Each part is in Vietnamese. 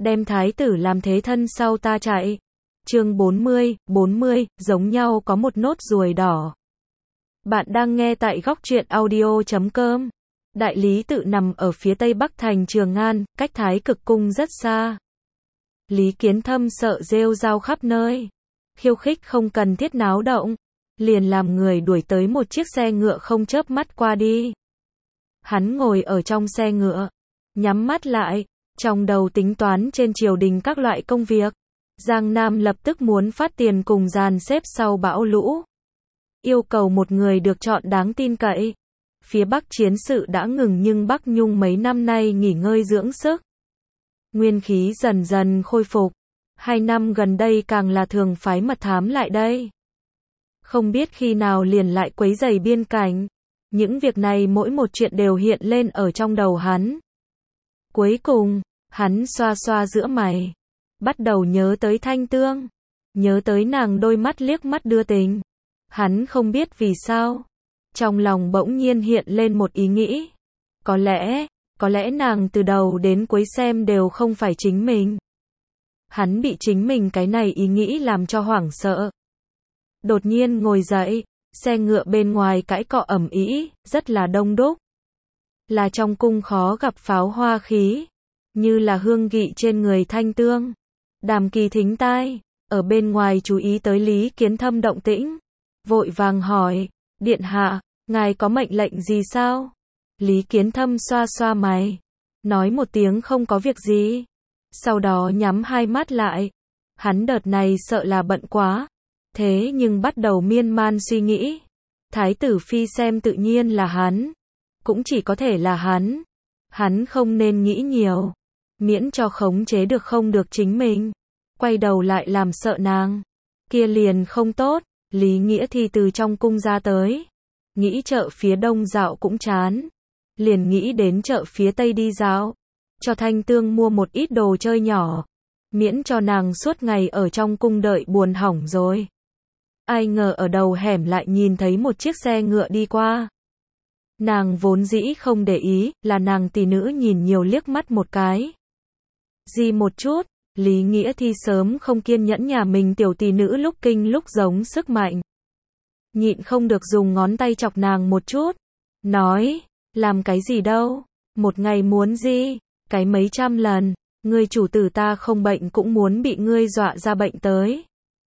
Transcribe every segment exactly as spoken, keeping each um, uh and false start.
đem thái tử làm thế thân sau ta chạy. Chương bốn mươi, bốn mươi, giống nhau có một nốt ruồi đỏ. Bạn đang nghe tại góc truyện audio chấm com. Đại lý tự nằm ở phía tây bắc thành Trường An, cách Thái Cực cung rất xa. Lý Kiến Thâm sợ rêu rao khắp nơi, khiêu khích không cần thiết náo động, liền làm người đuổi tới một chiếc xe ngựa không chớp mắt qua đi. Hắn ngồi ở trong xe ngựa, nhắm mắt lại, trong đầu tính toán trên triều đình các loại công việc. Giang Nam lập tức muốn phát tiền cùng dàn xếp sau bão lũ. Yêu cầu một người được chọn đáng tin cậy. Phía Bắc chiến sự đã ngừng nhưng Bắc Nhung mấy năm nay nghỉ ngơi dưỡng sức. Nguyên khí dần dần khôi phục. Hai năm gần đây càng là thường phái mật thám lại đây. Không biết khi nào liền lại quấy rầy biên cảnh. Những việc này mỗi một chuyện đều hiện lên ở trong đầu hắn. Cuối cùng, hắn xoa xoa giữa mày. Bắt đầu nhớ tới Thanh Tương. Nhớ tới nàng đôi mắt liếc mắt đưa tình. Hắn không biết vì sao. Trong lòng bỗng nhiên hiện lên một ý nghĩ. Có lẽ, có lẽ nàng từ đầu đến cuối xem đều không phải chính mình. Hắn bị chính mình cái này ý nghĩ làm cho hoảng sợ. Đột nhiên ngồi dậy, xe ngựa bên ngoài cãi cọ ầm ĩ, rất là đông đúc. Là trong cung khó gặp pháo hoa khí, như là hương vị trên người Thanh Tương. Đàm Kỳ thính tai, ở bên ngoài chú ý tới Lý Kiến Thâm động tĩnh, vội vàng hỏi, điện hạ, ngài có mệnh lệnh gì sao? Lý Kiến Thâm xoa xoa mày, nói một tiếng không có việc gì, sau đó nhắm hai mắt lại. Hắn đợt này sợ là bận quá, thế nhưng bắt đầu miên man suy nghĩ. Thái tử phi xem tự nhiên là hắn, cũng chỉ có thể là hắn. Hắn không nên nghĩ nhiều, miễn cho khống chế được không được chính mình. Quay đầu lại làm sợ nàng, kia liền không tốt. Lý Nghĩa thì từ trong cung ra tới, nghĩ chợ phía đông dạo cũng chán, liền nghĩ đến chợ phía tây đi dạo, cho Thanh Tương mua một ít đồ chơi nhỏ, miễn cho nàng suốt ngày ở trong cung đợi buồn hỏng rồi. Ai ngờ ở đầu hẻm lại nhìn thấy một chiếc xe ngựa đi qua. Nàng vốn dĩ không để ý, là nàng tỷ nữ nhìn nhiều liếc mắt một cái. Gì một chút, Lý Nghĩa thì sớm không kiên nhẫn nhà mình tiểu tỷ nữ lúc kinh lúc giống sức mạnh. Nhịn không được dùng ngón tay chọc nàng một chút. Nói, làm cái gì đâu, một ngày muốn gì, cái mấy trăm lần, ngươi chủ tử ta không bệnh cũng muốn bị ngươi dọa ra bệnh tới.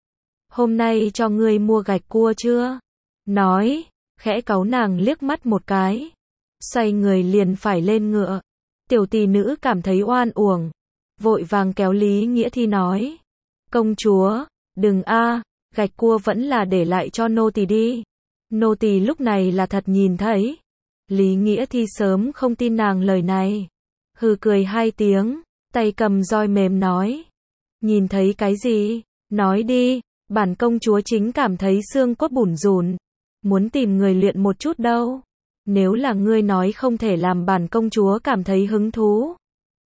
Hôm nay cho ngươi mua gạch cua chưa? Nói, khẽ cáu nàng liếc mắt một cái. Xoay người liền phải lên ngựa. Tiểu tỷ nữ cảm thấy oan uổng, vội vàng kéo Lý Nghĩa Thi nói, công chúa, đừng a, gạch cua vẫn là để lại cho nô tỳ đi. Nô tỳ lúc này là thật nhìn thấy. Lý Nghĩa Thi sớm không tin nàng lời này, hừ cười hai tiếng, tay cầm roi mềm nói, nhìn thấy cái gì, nói đi, bản công chúa chính cảm thấy xương cốt bủn rủn, muốn tìm người luyện một chút đâu. Nếu là ngươi nói không thể làm bản công chúa cảm thấy hứng thú,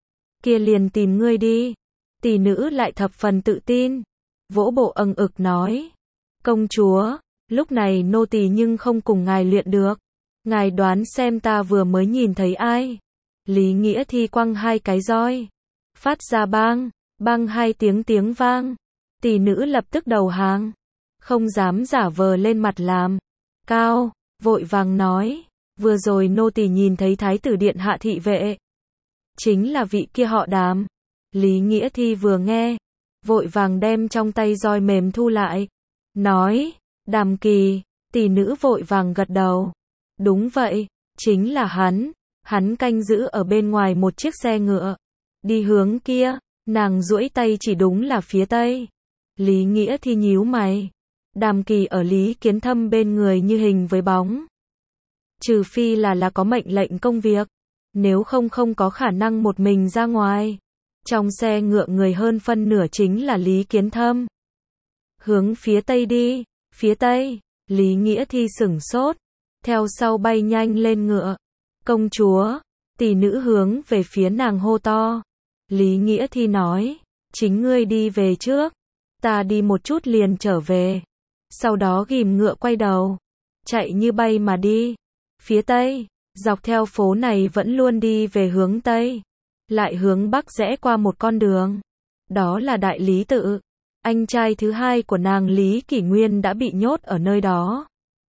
kia liền tìm ngươi đi. Tỷ nữ lại thập phần tự tin, vỗ bộ âng ực nói, công chúa, lúc này nô tỳ nhưng không cùng ngài luyện được. Ngài đoán xem ta vừa mới nhìn thấy ai? Lý Nghĩa Thi quăng hai cái roi, phát ra bang, bang hai tiếng tiếng vang. Tỷ nữ lập tức đầu hàng, không dám giả vờ lên mặt làm cao, vội vàng nói, vừa rồi nô tỳ nhìn thấy thái tử điện hạ thị vệ, chính là vị kia họ Đàm. Lý Nghĩa Thi vừa nghe, vội vàng đem trong tay roi mềm thu lại, nói, Đàm Kỳ. Tỷ nữ vội vàng gật đầu, đúng vậy, chính là hắn, hắn canh giữ ở bên ngoài một chiếc xe ngựa, đi hướng kia. Nàng duỗi tay chỉ đúng là phía tây. Lý Nghĩa Thi nhíu mày, Đàm Kỳ ở Lý Kiến Thâm bên người như hình với bóng, trừ phi là là có mệnh lệnh công việc, nếu không không có khả năng một mình ra ngoài. Trong xe ngựa người hơn phân nửa chính là Lý Kiến Thâm. Hướng phía tây đi. Phía tây. Lý Nghĩa Thi sửng sốt, theo sau bay nhanh lên ngựa. Công chúa. Tỷ nữ hướng về phía nàng hô to. Lý Nghĩa Thi nói, chính ngươi đi về trước, ta đi một chút liền trở về. Sau đó ghim ngựa quay đầu, chạy như bay mà đi. Phía tây, dọc theo phố này vẫn luôn đi về hướng tây. lại hướng bắc rẽ qua một con đường. Đó là Đại Lý Tự. Anh trai thứ hai của nàng Lý Kỷ Nguyên đã bị nhốt ở nơi đó.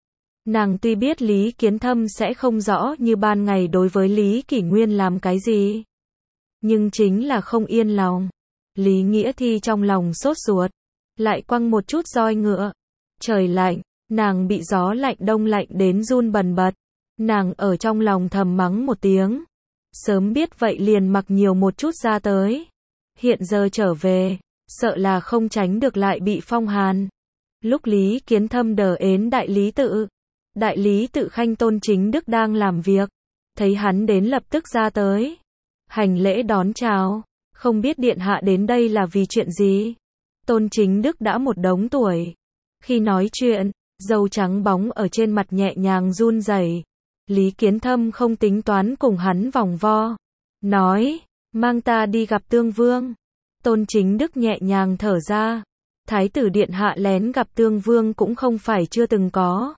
Nàng tuy biết Lý Kiến Thâm sẽ không rõ như ban ngày đối với Lý Kỷ Nguyên làm cái gì, nhưng chính là không yên lòng. Lý Nghĩa Thi trong lòng sốt ruột, lại quăng một chút roi ngựa. Trời lạnh, nàng bị gió lạnh đông lạnh đến run bần bật. Nàng ở trong lòng thầm mắng một tiếng. Sớm biết vậy liền mặc nhiều một chút ra tới. Hiện giờ trở về, sợ là không tránh được lại bị phong hàn. Lúc Lý Kiến Thâm đờ ến Đại Lý Tự, Đại Lý Tự Khanh Tôn Chính Đức đang làm việc, thấy hắn đến lập tức ra tới, hành lễ đón chào, không biết điện hạ đến đây là vì chuyện gì. Tôn Chính Đức đã một đống tuổi, khi nói chuyện, râu trắng bóng ở trên mặt nhẹ nhàng run rẩy. Lý Kiến Thâm không tính toán cùng hắn vòng vo, nói, mang ta đi gặp Tương Vương. Tôn Chính Đức nhẹ nhàng thở ra, Thái tử điện hạ lén gặp Tương Vương cũng không phải chưa từng có,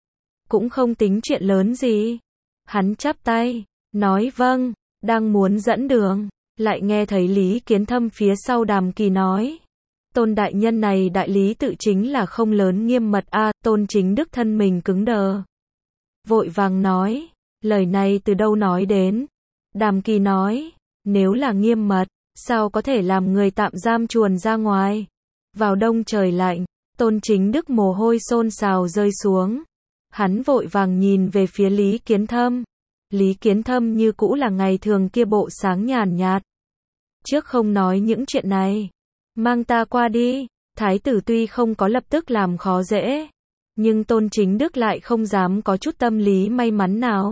cũng không tính chuyện lớn gì. Hắn chắp tay, nói vâng, đang muốn dẫn đường, lại nghe thấy Lý Kiến Thâm phía sau Đàm Kỳ nói, Tôn đại nhân này Đại Lý Tự chính là không lớn nghiêm mật a. À, Tôn Chính Đức thân mình cứng đờ, vội vàng nói, lời này từ đâu nói đến. Đàm Kỳ nói, nếu là nghiêm mật, sao có thể làm người tạm giam chuồn ra ngoài. Vào đông trời lạnh, Tôn Chính Đức mồ hôi xôn xào rơi xuống. Hắn vội vàng nhìn về phía Lý Kiến Thâm. Lý Kiến Thâm như cũ là ngày thường kia bộ sáng nhàn nhạt. Trước không nói những chuyện này, mang ta qua đi. Thái tử tuy không có lập tức làm khó dễ, nhưng Tôn Chính Đức lại không dám có chút tâm lý may mắn nào.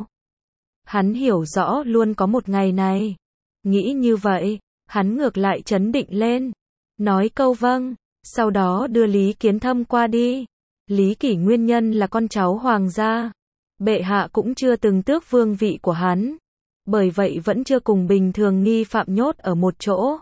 Hắn hiểu rõ luôn có một ngày này. Nghĩ như vậy, hắn ngược lại trấn định lên, nói câu vâng, sau đó đưa Lý Kiến Thâm qua đi. Lý Kỷ Nguyên nhân là con cháu hoàng gia, bệ hạ cũng chưa từng tước vương vị của hắn, bởi vậy vẫn chưa cùng bình thường nghi phạm nhốt ở một chỗ,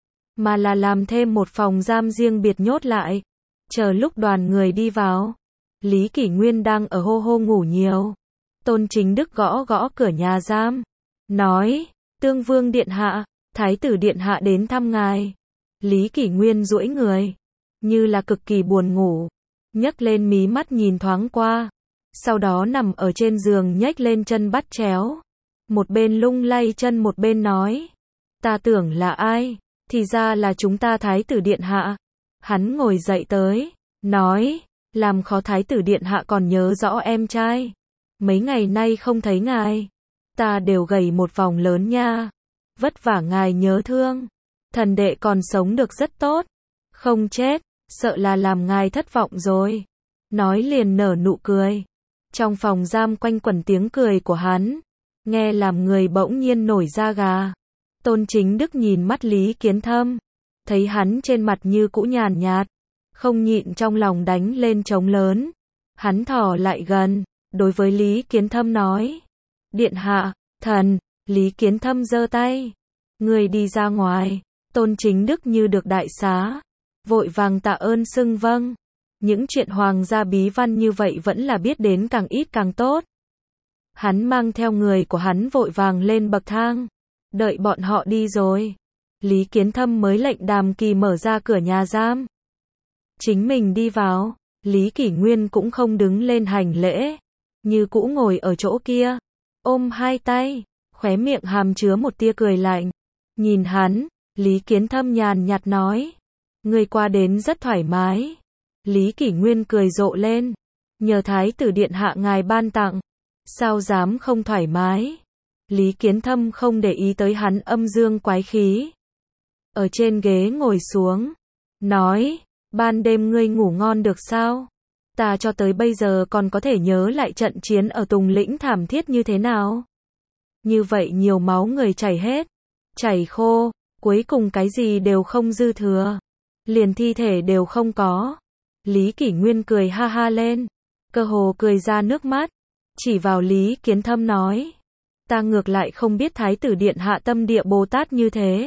mà là làm thêm một phòng giam riêng biệt nhốt lại, chờ lúc đoàn người đi vào. Lý Kỷ Nguyên đang ở hô hô ngủ nhiều. Tôn Chính Đức gõ gõ cửa nhà giam, nói, Tương Vương điện hạ, Thái tử điện hạ đến thăm ngài. Lý Kỷ Nguyên duỗi người, như là cực kỳ buồn ngủ, nhấc lên mí mắt nhìn thoáng qua, sau đó nằm ở trên giường nhếch lên chân bắt chéo, một bên lung lay chân một bên nói, ta tưởng là ai, thì ra là chúng ta Thái tử điện hạ. Hắn ngồi dậy tới, nói, làm khó Thái tử điện hạ còn nhớ rõ em trai, mấy ngày nay không thấy ngài, ta đều gầy một vòng lớn nha, vất vả ngài nhớ thương, thần đệ còn sống được rất tốt, không chết, sợ là làm ngài thất vọng rồi. Nói liền nở nụ cười. Trong phòng giam quanh quẩn tiếng cười của hắn, nghe làm người bỗng nhiên nổi da gà. Tôn Chính Đức nhìn mắt Lý Kiến Thâm, thấy hắn trên mặt như cũ nhàn nhạt, không nhịn trong lòng đánh lên trống lớn. Hắn thò lại gần, đối với Lý Kiến Thâm nói, điện hạ, thần. Lý Kiến Thâm giơ tay, người đi ra ngoài. Tôn Chính Đức như được đại xá, vội vàng tạ ơn xưng vâng. Những chuyện hoàng gia bí văn như vậy vẫn là biết đến càng ít càng tốt. Hắn mang theo người của hắn vội vàng lên bậc thang, đợi bọn họ đi rồi, Lý Kiến Thâm mới lệnh Đàm Kỳ mở ra cửa nhà giam. Chính mình đi vào, Lý Kỷ Nguyên cũng không đứng lên hành lễ, như cũ ngồi ở chỗ kia, ôm hai tay, khóe miệng hàm chứa một tia cười lạnh. Nhìn hắn, Lý Kiến Thâm nhàn nhạt nói, người qua đến rất thoải mái. Lý Kỷ Nguyên cười rộ lên, nhờ Thái tử điện hạ ngài ban tặng, sao dám không thoải mái. Lý Kiến Thâm không để ý tới hắn âm dương quái khí, ở trên ghế ngồi xuống, nói, ban đêm ngươi ngủ ngon được sao? Ta cho tới bây giờ còn có thể nhớ lại trận chiến ở Tùng Lĩnh thảm thiết như thế nào. Như vậy nhiều máu người chảy hết, chảy khô, cuối cùng cái gì đều không dư thừa, liền thi thể đều không có. Lý Kỷ Nguyên cười ha ha lên, cơ hồ cười ra nước mắt, chỉ vào Lý Kiến Thâm nói, ta ngược lại không biết Thái tử điện hạ tâm địa Bồ Tát như thế.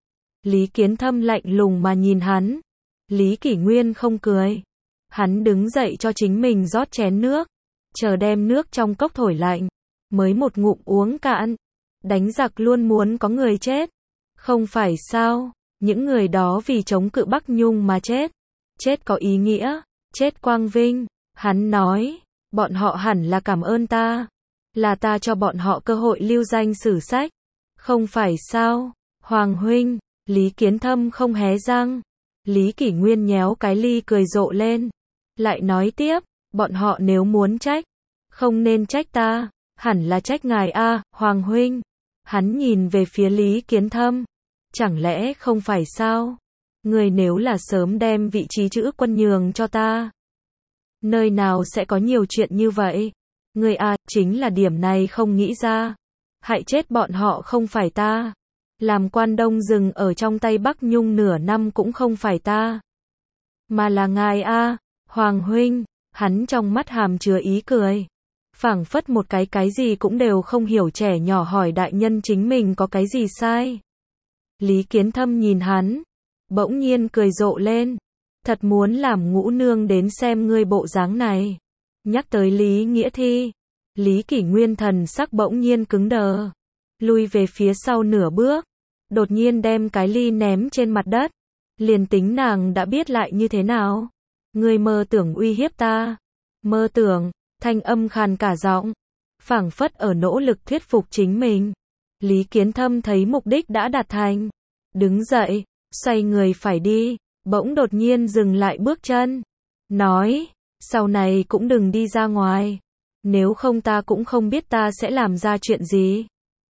Lý Kiến Thâm lạnh lùng mà nhìn hắn. Lý Kỷ Nguyên không cười, hắn đứng dậy cho chính mình rót chén nước, chờ đem nước trong cốc thổi lạnh, mới một ngụm uống cạn. Đánh giặc luôn muốn có người chết, Không phải sao, những người đó vì chống cự Bắc Nhung mà chết. Chết có ý nghĩa, chết quang vinh. Hắn nói, bọn họ hẳn là cảm ơn ta. Là ta cho bọn họ cơ hội lưu danh sử sách. Không phải sao, Hoàng huynh. Lý Kiến Thâm không hé răng. Lý Kỷ Nguyên nhéo cái ly cười rộ lên. Lại nói tiếp, bọn họ nếu muốn trách, không nên trách ta, hẳn là trách ngài a, Hoàng huynh. Hắn nhìn về phía Lý Kiến Thâm. Chẳng lẽ không phải sao? Người nếu là sớm đem vị trí chữ quân nhường cho ta. Nơi nào sẽ có nhiều chuyện như vậy? Người a, chính là điểm này không nghĩ ra. Hại chết bọn họ không phải ta. Làm quan Đông Rừng ở trong tay Bắc Nhung nửa năm cũng không phải ta. Mà là ngài a, Hoàng huynh. Hắn trong mắt hàm chứa ý cười. Phảng phất một cái cái gì cũng đều không hiểu trẻ nhỏ hỏi đại nhân chính mình có cái gì sai. Lý Kiến Thâm nhìn hắn, bỗng nhiên cười rộ lên. Thật muốn làm Ngũ nương đến xem ngươi bộ dáng này. Nhắc tới Lý Nghĩa Thi, Lý Kỷ Nguyên thần sắc bỗng nhiên cứng đờ, lui về phía sau nửa bước, đột nhiên đem cái ly ném trên mặt đất. Liền tính nàng đã biết lại như thế nào? Ngươi mơ tưởng uy hiếp ta? Mơ tưởng, thanh âm khàn cả giọng, phảng phất ở nỗ lực thuyết phục chính mình. Lý Kiến Thâm thấy mục đích đã đạt thành, đứng dậy, xoay người phải đi, bỗng đột nhiên dừng lại bước chân, nói, sau này cũng đừng đi ra ngoài, nếu không ta cũng không biết ta sẽ làm ra chuyện gì.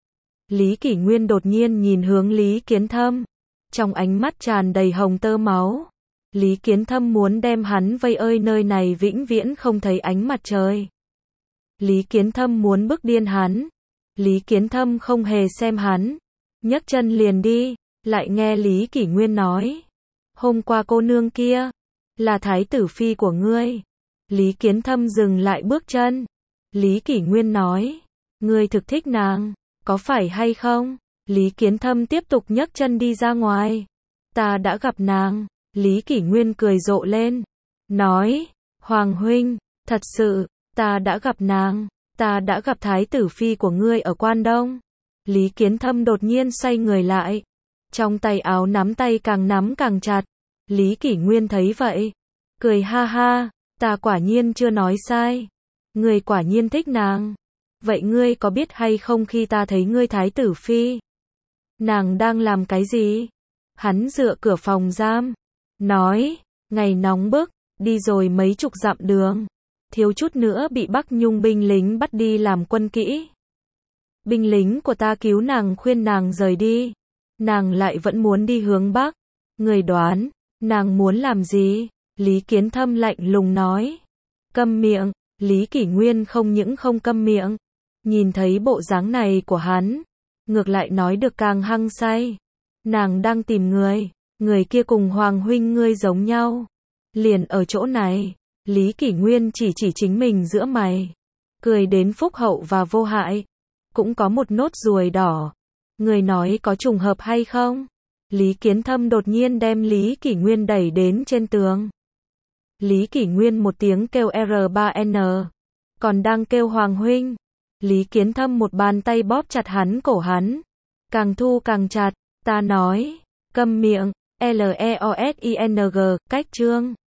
Lý Kỷ Nguyên đột nhiên nhìn hướng Lý Kiến Thâm, trong ánh mắt tràn đầy hồng tơ máu. Lý Kiến Thâm muốn đem hắn vây ơi nơi này vĩnh viễn không thấy ánh mặt trời. Lý Kiến Thâm muốn bức điên hắn. Lý Kiến Thâm không hề xem hắn, nhấc chân liền đi, lại nghe Lý Kỷ Nguyên nói, hôm qua cô nương kia là thái tử phi của ngươi. Lý Kiến Thâm dừng lại bước chân. Lý Kỷ Nguyên nói, ngươi thực thích nàng, có phải hay không? Lý Kiến Thâm tiếp tục nhấc chân đi ra ngoài. Ta đã gặp nàng. Lý Kỷ Nguyên cười rộ lên, nói, Hoàng huynh, thật sự, ta đã gặp nàng, ta đã gặp thái tử phi của ngươi ở Quan Đông. Lý Kiến Thâm đột nhiên xoay người lại, trong tay áo nắm tay càng nắm càng chặt. Lý Kỷ Nguyên thấy vậy, cười ha ha, ta quả nhiên chưa nói sai, ngươi quả nhiên thích nàng. Vậy ngươi có biết hay không khi ta thấy ngươi thái tử phi, nàng đang làm cái gì? Hắn dựa cửa phòng giam, nói, ngày nóng bức, đi rồi mấy chục dặm đường, thiếu chút nữa bị Bắc Nhung binh lính bắt đi làm quân kỹ. Binh lính của ta cứu nàng, khuyên nàng rời đi, nàng lại vẫn muốn đi hướng Bắc. Người đoán, nàng muốn làm gì? Lý Kiến Thâm lạnh lùng nói, câm miệng. Lý Kỷ Nguyên không những không câm miệng, nhìn thấy bộ dáng này của hắn, ngược lại nói được càng hăng say. Nàng đang tìm người, người kia cùng Hoàng huynh ngươi giống nhau, liền ở chỗ này. Lý Kỷ Nguyên chỉ chỉ chính mình giữa mày, cười đến phúc hậu và vô hại, cũng có một nốt ruồi đỏ. Người nói có trùng hợp hay không? Lý Kiến Thâm đột nhiên đem Lý Kỷ Nguyên đẩy đến trên tường. Lý Kỷ Nguyên một tiếng kêu R ba N, còn đang kêu Hoàng huynh. Lý Kiến Thâm một bàn tay bóp chặt hắn cổ hắn, càng thu càng chặt. Ta nói, câm miệng. L E O S I N G, cách chương